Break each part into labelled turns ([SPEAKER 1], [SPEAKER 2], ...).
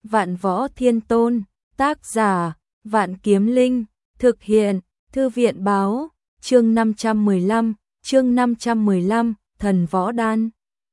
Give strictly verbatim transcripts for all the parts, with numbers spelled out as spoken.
[SPEAKER 1] Vạn Võ Thiên Tôn, tác giả, Vạn Kiếm Linh, thực hiện, Thư viện báo, chương năm trăm mười lăm, chương năm trăm mười lăm, thần võ đan.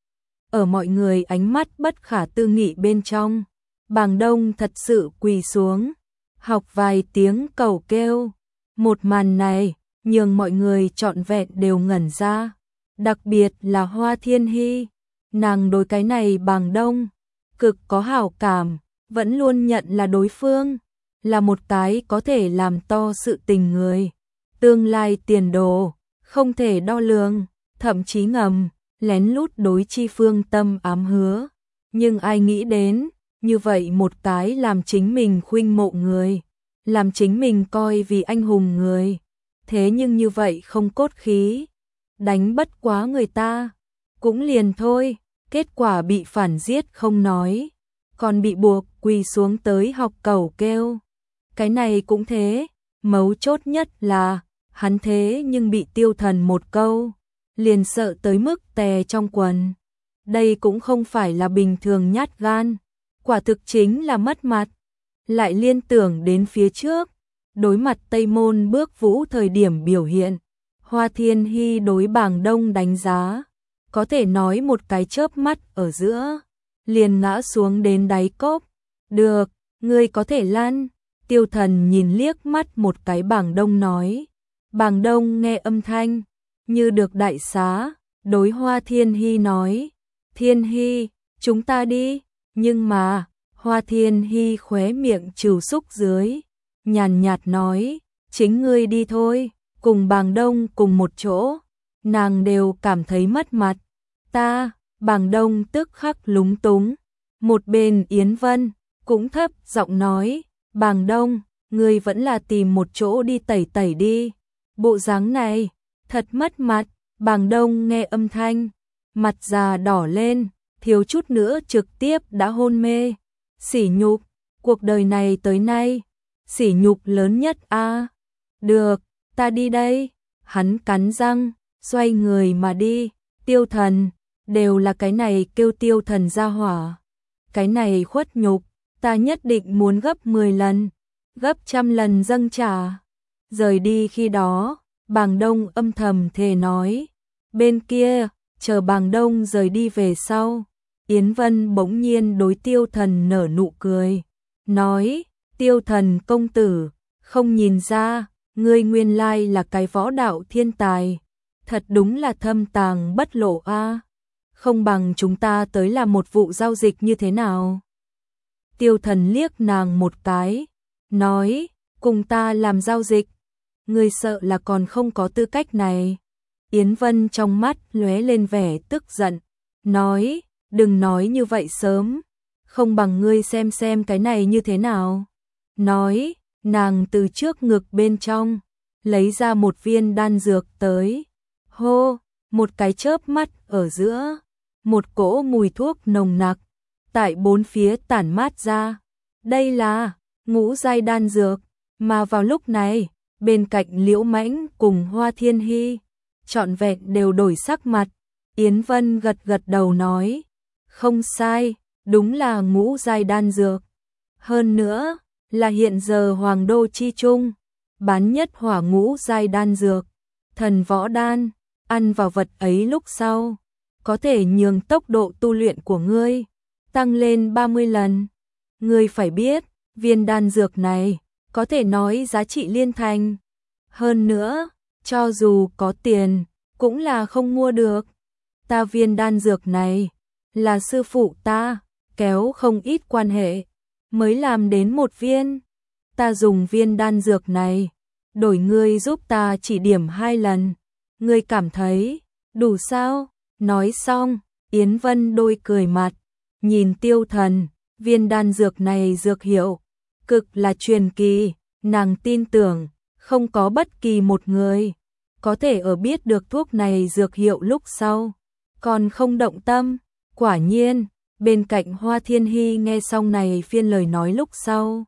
[SPEAKER 1] Ở mọi người ánh mắt bất khả tư nghị bên trong, Bàng Đông thật sự quỳ xuống, học vài tiếng cầu kêu. Một màn này, nhường mọi người trọn vẹn đều ngẩn ra, đặc biệt là Hoa Thiên Hy, nàng đối cái này Bàng Đông cực có hảo cảm, vẫn luôn nhận là đối phương là một cái có thể làm to sự tình người, tương lai tiền đồ không thể đo lường, thậm chí ngầm lén lút đối chi phương tâm ám hứa, nhưng ai nghĩ đến, như vậy một cái làm chính mình khuynh mộ người, làm chính mình coi vì anh hùng người, thế nhưng như vậy không cốt khí, đánh bất quá người ta, cũng liền thôi, kết quả bị phản giết không nói, còn bị buộc quỳ xuống tới học cầu kêu. Cái này cũng thế, mấu chốt nhất là, hắn thế nhưng bị Tiêu Thần một câu, liền sợ tới mức tè trong quần. Đây cũng không phải là bình thường nhát gan, quả thực chính là mất mặt. Lại liên tưởng đến phía trước, đối mặt Tây Môn Bước Vũ thời điểm biểu hiện, Hoa Thiên Hy đối Bàng Đông đánh giá, có thể nói một cái chớp mắt ở giữa, liền ngã xuống đến đáy cốc. Được, ngươi có thể lăn. Tiêu Thần nhìn liếc mắt một cái Bàng Đông nói. Bàng Đông nghe âm thanh, như được đại xá, đối Hoa Thiên Hy nói. Thiên Hy, chúng ta đi. Nhưng mà, Hoa Thiên Hy khóe miệng trừ xúc dưới, nhàn nhạt nói, chính ngươi đi thôi, cùng Bàng Đông cùng một chỗ, nàng đều cảm thấy mất mặt. Ta, Bàng Đông tức khắc lúng túng. Một bên Yến Vân cũng thấp giọng nói, Bàng Đông, ngươi vẫn là tìm một chỗ đi tẩy tẩy đi. Bộ dáng này, thật mất mặt. Bàng Đông nghe âm thanh, mặt già đỏ lên, thiếu chút nữa trực tiếp đã hôn mê. Sỉ nhục, cuộc đời này tới nay, sỉ nhục lớn nhất a. À, được, ta đi đây. Hắn cắn răng, xoay người mà đi. Tiêu Thần, đều là cái này kêu Tiêu Thần ra hỏa. Cái này khuất nhục, ta nhất định muốn gấp mười lần, gấp trăm lần dâng trả. Rời đi khi đó, Bàng Đông âm thầm thề nói. Bên kia, chờ Bàng Đông rời đi về sau, Yến Vân bỗng nhiên đối Tiêu Thần nở nụ cười, nói, Tiêu Thần công tử, không nhìn ra, ngươi nguyên lai là cái võ đạo thiên tài, thật đúng là thâm tàng bất lộ a. À. Không bằng chúng ta tới làm một vụ giao dịch như thế nào? Tiêu Thần liếc nàng một cái, nói, cùng ta làm giao dịch, ngươi sợ là còn không có tư cách này. Yến Vân trong mắt lóe lên vẻ tức giận, nói, đừng nói như vậy sớm, không bằng ngươi xem xem cái này như thế nào. Nói, nàng từ trước ngực bên trong, lấy ra một viên đan dược tới. Hô, một cái chớp mắt ở giữa, một cỗ mùi thuốc nồng nặc, tại bốn phía tản mát ra. Đây là ngũ giai đan dược, mà vào lúc này, bên cạnh Liễu Mãnh cùng Hoa Thiên Hy, trọn vẹn đều đổi sắc mặt. Yến Vân gật gật đầu nói, không sai, đúng là ngũ giai đan dược. Hơn nữa, là hiện giờ Hoàng Đô chi trung, bán nhất hỏa ngũ giai đan dược, thần võ đan, ăn vào vật ấy lúc sau, có thể nhường tốc độ tu luyện của ngươi tăng lên ba mươi lần. Ngươi phải biết, viên đan dược này, có thể nói giá trị liên thành. Hơn nữa, cho dù có tiền, cũng là không mua được. Ta viên đan dược này, là sư phụ ta, kéo không ít quan hệ, mới làm đến một viên. Ta dùng viên đan dược này, đổi ngươi giúp ta chỉ điểm hai lần. Ngươi cảm thấy, đủ sao? Nói xong, Yến Vân đôi cười mặt, nhìn Tiêu Thần, viên đan dược này dược hiệu, cực là truyền kỳ, nàng tin tưởng, không có bất kỳ một người, có thể ở biết được thuốc này dược hiệu lúc sau, còn không động tâm. Quả nhiên, bên cạnh Hoa Thiên Hy nghe xong này phiên lời nói lúc sau,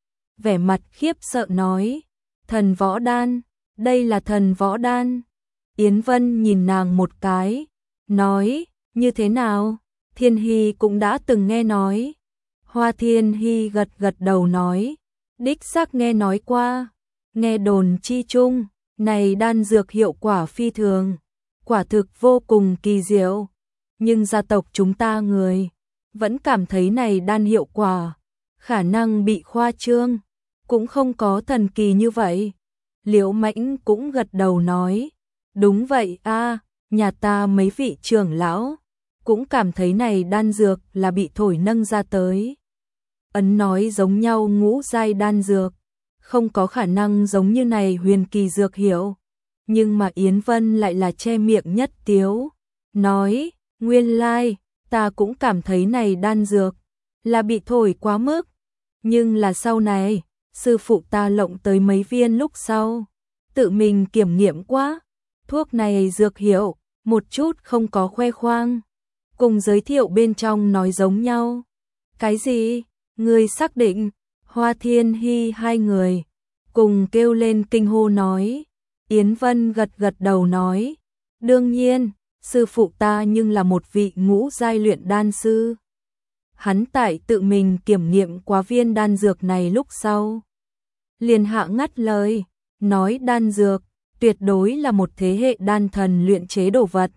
[SPEAKER 1] vẻ mặt khiếp sợ nói, thần võ đan, đây là thần võ đan. Yến Vân nhìn nàng một cái, nói, như thế nào? Thiên Hy cũng đã từng nghe nói. Hoa Thiên Hy gật gật đầu nói, đích xác nghe nói qua, nghe đồn chi chung, này đan dược hiệu quả phi thường, quả thực vô cùng kỳ diệu, nhưng gia tộc chúng ta người vẫn cảm thấy này đan hiệu quả khả năng bị khoa trương, cũng không có thần kỳ như vậy. Liễu Mãnh cũng gật đầu nói, đúng vậy a, nhà ta mấy vị trưởng lão cũng cảm thấy này đan dược là bị thổi nâng ra tới. Ấn nói giống nhau ngũ giai đan dược, không có khả năng giống như này huyền kỳ dược hiệu. Nhưng mà Yến Vân lại là che miệng nhất tiếu, nói, nguyên lai, ta cũng cảm thấy này đan dược là bị thổi quá mức. Nhưng là sau này, sư phụ ta lộng tới mấy viên lúc sau, tự mình kiểm nghiệm quá, thuốc này dược hiệu, một chút không có khoe khoang, cùng giới thiệu bên trong nói giống nhau. Cái gì? Ngươi xác định? Hoa Thiên Hy hai người cùng kêu lên kinh hô nói. Yến Vân gật gật đầu nói, đương nhiên, sư phụ ta nhưng là một vị ngũ giai luyện đan sư. Hắn tại tự mình kiểm nghiệm quá viên đan dược này lúc sau, liền hạ ngắt lời, nói đan dược tuyệt đối là một thế hệ đan thần luyện chế đồ vật.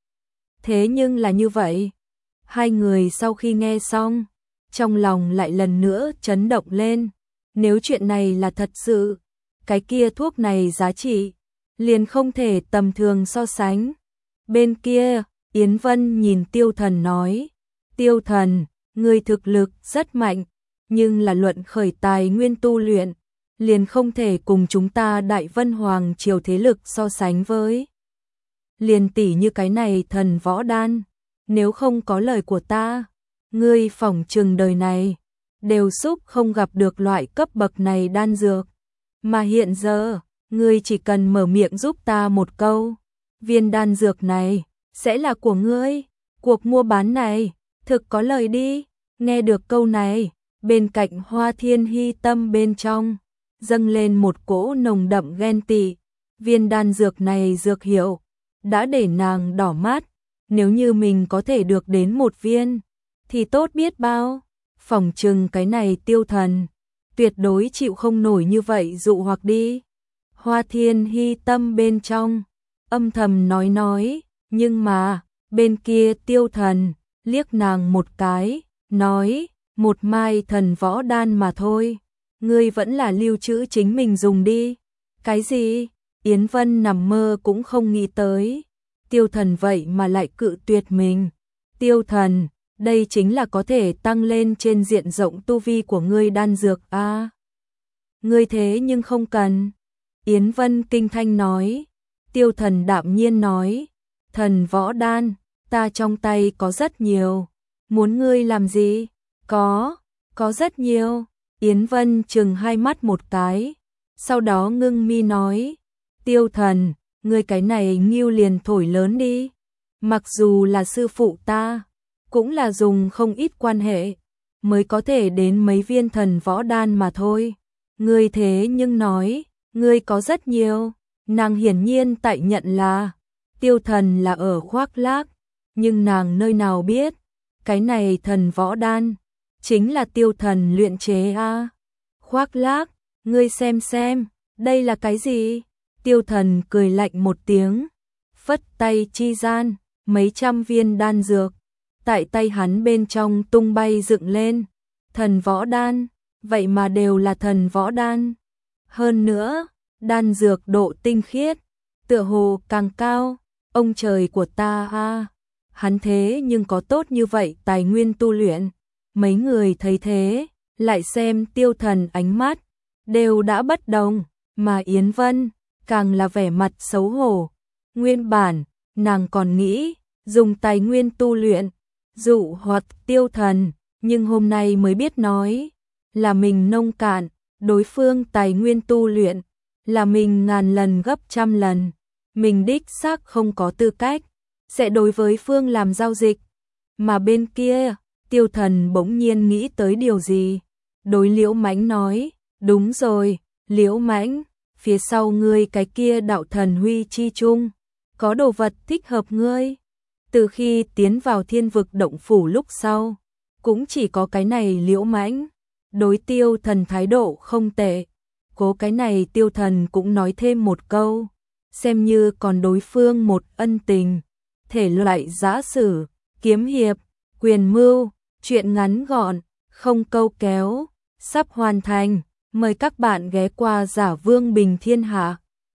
[SPEAKER 1] Thế nhưng là như vậy, hai người sau khi nghe xong, trong lòng lại lần nữa chấn động lên, nếu chuyện này là thật sự, cái kia thuốc này giá trị liền không thể tầm thường so sánh. Bên kia, Yến Vân nhìn Tiêu Thần nói, Tiêu Thần, người thực lực rất mạnh, nhưng là luận khởi tài nguyên tu luyện, liền không thể cùng chúng ta Đại Vân Hoàng triều thế lực so sánh với. Liền tỷ như cái này thần võ đan, nếu không có lời của ta, ngươi phỏng chừng đời này đều xúc không gặp được loại cấp bậc này đan dược, mà hiện giờ, ngươi chỉ cần mở miệng giúp ta một câu, viên đan dược này sẽ là của ngươi, cuộc mua bán này thực có lời đi. Nghe được câu này, bên cạnh Hoa Thiên Hy tâm bên trong dâng lên một cỗ nồng đậm ghen tị, viên đan dược này dược hiệu đã để nàng đỏ mắt, nếu như mình có thể được đến một viên thì tốt biết bao. Phỏng chừng cái này Tiêu Thần tuyệt đối chịu không nổi như vậy dụ hoặc đi. Hoa Thiên Hy tâm bên trong âm thầm nói nói, nhưng mà bên kia Tiêu Thần liếc nàng một cái, nói, một mai thần võ đan mà thôi, ngươi vẫn là lưu trữ chính mình dùng đi. Cái gì? Yến Vân nằm mơ cũng không nghĩ tới, Tiêu Thần vậy mà lại cự tuyệt mình. Tiêu Thần, đây chính là có thể tăng lên trên diện rộng tu vi của ngươi đan dược a. À, ngươi thế nhưng không cần. Yến Vân kinh thanh nói. Tiêu Thần đạm nhiên nói, thần võ đan, ta trong tay có rất nhiều, muốn ngươi làm gì? Có, có rất nhiều. Yến Vân chừng hai mắt một cái, sau đó ngưng mi nói, Tiêu Thần, ngươi cái này nghiêu liền thổi lớn đi, mặc dù là sư phụ ta, cũng là dùng không ít quan hệ, mới có thể đến mấy viên thần võ đan mà thôi. Ngươi thế nhưng nói, ngươi có rất nhiều, nàng hiển nhiên tại nhận là, Tiêu Thần là ở khoác lác, nhưng nàng nơi nào biết, cái này thần võ đan, chính là Tiêu Thần luyện chế a. À. Khoác lác, ngươi xem xem, đây là cái gì? Tiêu Thần cười lạnh một tiếng, phất tay chi gian, mấy trăm viên đan dược, tại tay hắn bên trong tung bay dựng lên. Thần võ đan, vậy mà đều là thần võ đan. Hơn nữa, đan dược độ tinh khiết, tựa hồ càng cao, ông trời của ta a, à, hắn thế nhưng có tốt như vậy tài nguyên tu luyện. Mấy người thấy thế, lại xem Tiêu Thần ánh mắt, đều đã bất đồng, mà Yến Vân, càng là vẻ mặt xấu hổ. Nguyên bản, nàng còn nghĩ, dùng tài nguyên tu luyện, dụ hoặc Tiêu Thần, nhưng hôm nay mới biết nói, là mình nông cạn, đối phương tài nguyên tu luyện, là mình ngàn lần gấp trăm lần, mình đích xác không có tư cách, sẽ đối với phương làm giao dịch. Mà bên kia, Tiêu Thần bỗng nhiên nghĩ tới điều gì, đối Liễu Mãnh nói, đúng rồi, Liễu Mãnh, phía sau ngươi cái kia đạo thần huy chi chung, có đồ vật thích hợp ngươi. Từ khi tiến vào thiên vực động phủ lúc sau, cũng chỉ có cái này Liễu Mãnh, đối Tiêu Thần thái độ không tệ. Cố cái này Tiêu Thần cũng nói thêm một câu, xem như còn đối phương một ân tình. Thể loại giã sử, kiếm hiệp, quyền mưu, truyện ngắn gọn, không câu kéo, sắp hoàn thành. Mời các bạn ghé qua Giả Vương Bình Thiên Hạ.